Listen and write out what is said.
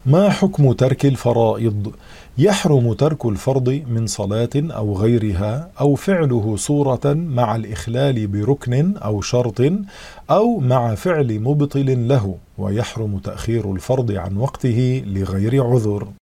ما حكم ترك الفرائض؟ يحرم ترك الفرض من صلاة أو غيرها، أو فعله صورة مع الإخلال بركن أو شرط، أو مع فعل مبطل له، ويحرم تأخير الفرض عن وقته لغير عذر.